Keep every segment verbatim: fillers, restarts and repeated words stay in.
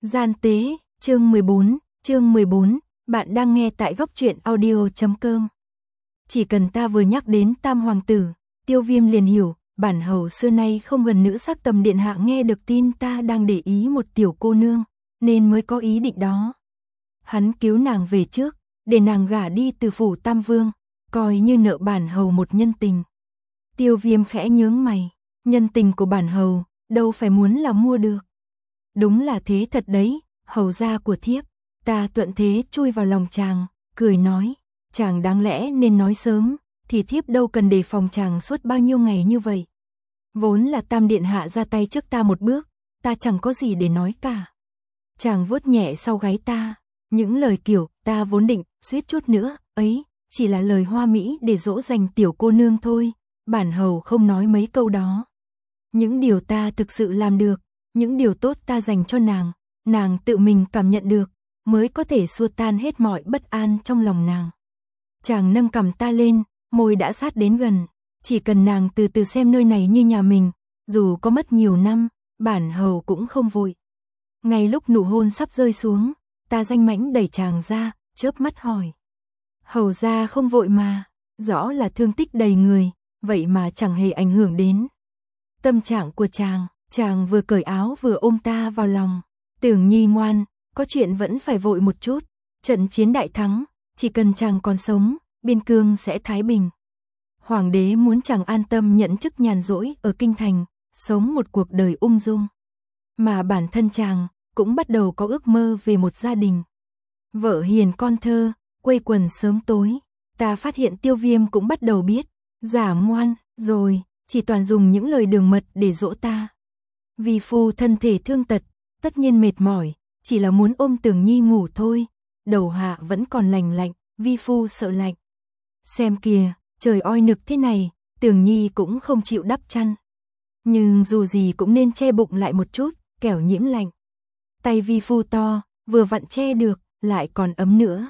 Gian tế, chương mười bốn, chương mười bốn, bạn đang nghe tại góc truyện audio chấm com. Chỉ cần ta vừa nhắc đến Tam Hoàng tử, Tiêu Viêm liền hiểu, bản hầu xưa nay không gần nữ sắc tầm điện hạ nghe được tin ta đang để ý một tiểu cô nương, nên mới có ý định đó. Hắn cứu nàng về trước, để nàng gả đi từ phủ Tam Vương, coi như nợ bản hầu một nhân tình. Tiêu Viêm khẽ nhướng mày, nhân tình của bản hầu, đâu phải muốn là mua được. Đúng là thế thật đấy, hầu gia của thiếp. Ta thuận thế chui vào lòng chàng, cười nói, chàng đáng lẽ nên nói sớm, thì thiếp đâu cần đề phòng chàng suốt bao nhiêu ngày như vậy. Vốn là Tam điện hạ ra tay trước ta một bước, ta chẳng có gì để nói cả. Chàng vuốt nhẹ sau gáy ta, những lời kiểu ta vốn định, suýt chút nữa, ấy, chỉ là lời hoa mỹ để dỗ dành tiểu cô nương thôi, bản hầu không nói mấy câu đó. Những điều ta thực sự làm được, những điều tốt ta dành cho nàng, nàng tự mình cảm nhận được, mới có thể xua tan hết mọi bất an trong lòng nàng. Chàng nâng cằm ta lên, môi đã sát đến gần, chỉ cần nàng từ từ xem nơi này như nhà mình, dù có mất nhiều năm, bản hầu cũng không vội. Ngay lúc nụ hôn sắp rơi xuống, ta danh mãnh đẩy chàng ra, chớp mắt hỏi. Hầu gia không vội mà, rõ là thương tích đầy người, vậy mà chẳng hề ảnh hưởng đến tâm trạng của chàng. Chàng vừa cởi áo vừa ôm ta vào lòng. Tưởng Nhi ngoan, có chuyện vẫn phải vội một chút. Trận chiến đại thắng, chỉ cần chàng còn sống, biên cương sẽ thái bình. Hoàng đế muốn chàng an tâm nhận chức nhàn rỗi ở kinh thành, sống một cuộc đời ung dung. Mà bản thân chàng cũng bắt đầu có ước mơ về một gia đình. Vợ hiền con thơ, quây quần sớm tối. Ta phát hiện Tiêu Viêm cũng bắt đầu biết, giả ngoan, rồi, chỉ toàn dùng những lời đường mật để dỗ ta. Vi phu thân thể thương tật, tất nhiên mệt mỏi, chỉ là muốn ôm Tưởng Nhi ngủ thôi. Đầu hạ vẫn còn lành lạnh, vi phu sợ lạnh. Xem kìa, trời oi nực thế này, Tưởng Nhi cũng không chịu đắp chăn. Nhưng dù gì cũng nên che bụng lại một chút, kẻo nhiễm lạnh. Tay vi phu to, vừa vặn che được, lại còn ấm nữa.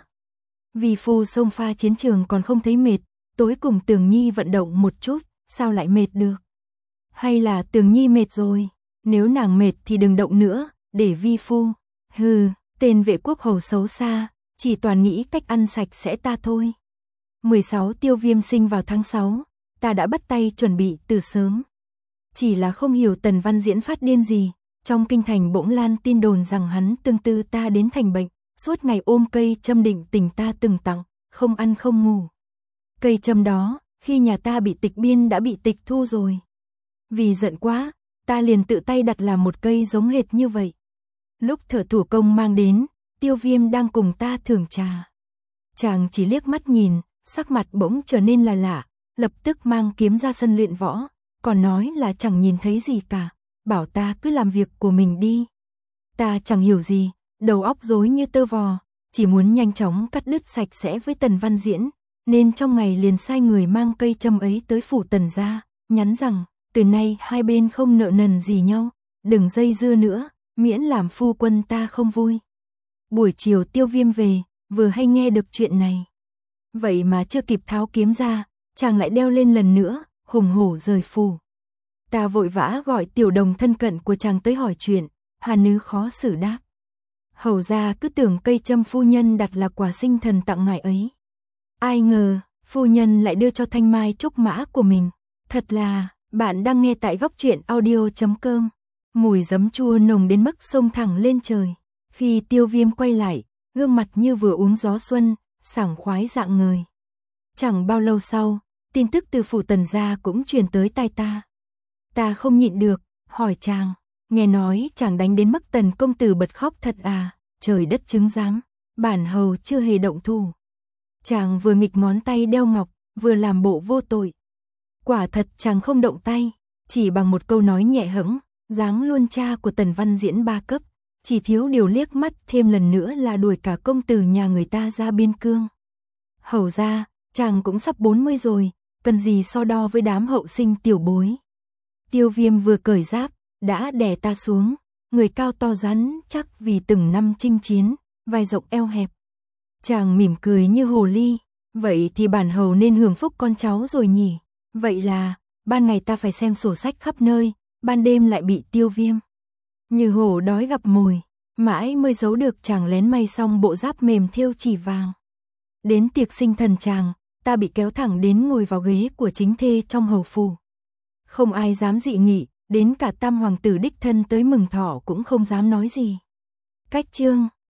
Vi phu xông pha chiến trường còn không thấy mệt, tối cùng Tưởng Nhi vận động một chút, sao lại mệt được? Hay là Tưởng Nhi mệt rồi? Nếu nàng mệt thì đừng động nữa, để vi phu. Hừ, tên vệ quốc hầu xấu xa, chỉ toàn nghĩ cách ăn sạch sẽ ta thôi. mười sáu Tiêu Viêm sinh vào tháng sáu, ta đã bắt tay chuẩn bị từ sớm. Chỉ là không hiểu Tần Văn Diễn phát điên gì, trong kinh thành bỗng lan tin đồn rằng hắn tương tư ta đến thành bệnh, suốt ngày ôm cây châm định tình ta từng tặng, không ăn không ngủ. Cây châm đó, khi nhà ta bị tịch biên đã bị tịch thu rồi. Vì giận quá, ta liền tự tay đặt làm một cây giống hệt như vậy. Lúc thợ thủ công mang đến, Tiêu Viêm đang cùng ta thưởng trà. Chàng chỉ liếc mắt nhìn, sắc mặt bỗng trở nên là lạ, lập tức mang kiếm ra sân luyện võ, còn nói là chẳng nhìn thấy gì cả, bảo ta cứ làm việc của mình đi. Ta chẳng hiểu gì, đầu óc rối như tơ vò, chỉ muốn nhanh chóng cắt đứt sạch sẽ với Tần Văn Diễn, nên trong ngày liền sai người mang cây châm ấy tới phủ Tần gia, nhắn rằng từ nay hai bên không nợ nần gì nhau, đừng dây dưa nữa, miễn làm phu quân ta không vui. Buổi chiều Tiêu Viêm về, vừa hay nghe được chuyện này. Vậy mà chưa kịp tháo kiếm ra, chàng lại đeo lên lần nữa, hùng hổ rời phủ. Ta vội vã gọi tiểu đồng thân cận của chàng tới hỏi chuyện, Hà Nữ khó xử đáp. Hầu gia cứ tưởng cây châm phu nhân đặt là quà sinh thần tặng ngài ấy. Ai ngờ, phu nhân lại đưa cho thanh mai trúc mã của mình. Thật là, bạn đang nghe tại góc truyện audio chấm com. Mùi giấm chua nồng đến mức xông thẳng lên trời. Khi Tiêu Viêm quay lại, gương mặt như vừa uống gió xuân, sảng khoái rạng ngời. Chẳng bao lâu sau, tin tức từ phủ Tần gia cũng truyền tới tai ta. Ta không nhịn được, hỏi chàng, nghe nói chàng đánh đến mức Tần công tử bật khóc thật à? Trời đất chứng giám, bản hầu chưa hề động thủ. Chàng vừa nghịch ngón tay đeo ngọc, vừa làm bộ vô tội. Quả thật chàng không động tay, chỉ bằng một câu nói nhẹ hững, dáng luôn cha của Tần Văn Diễn ba cấp, chỉ thiếu điều liếc mắt thêm lần nữa là đuổi cả công tử nhà người ta ra biên cương. Hầu ra, chàng cũng sắp bốn mươi rồi, cần gì so đo với đám hậu sinh tiểu bối. Tiêu Viêm vừa cởi giáp, đã đè ta xuống, người cao to rắn chắc vì từng năm chinh chiến, vai rộng eo hẹp. Chàng mỉm cười như hồ ly, vậy thì bản hầu nên hưởng phúc con cháu rồi nhỉ. Vậy là, ban ngày ta phải xem sổ sách khắp nơi, ban đêm lại bị Tiêu Viêm như hổ đói gặp mồi. Mãi mới giấu được chàng lén may xong bộ giáp mềm thêu chỉ vàng. Đến tiệc sinh thần chàng, ta bị kéo thẳng đến ngồi vào ghế của chính thê trong hầu phủ. Không ai dám dị nghị, đến cả tam hoàng tử đích thân tới mừng thọ cũng không dám nói gì. Cách chương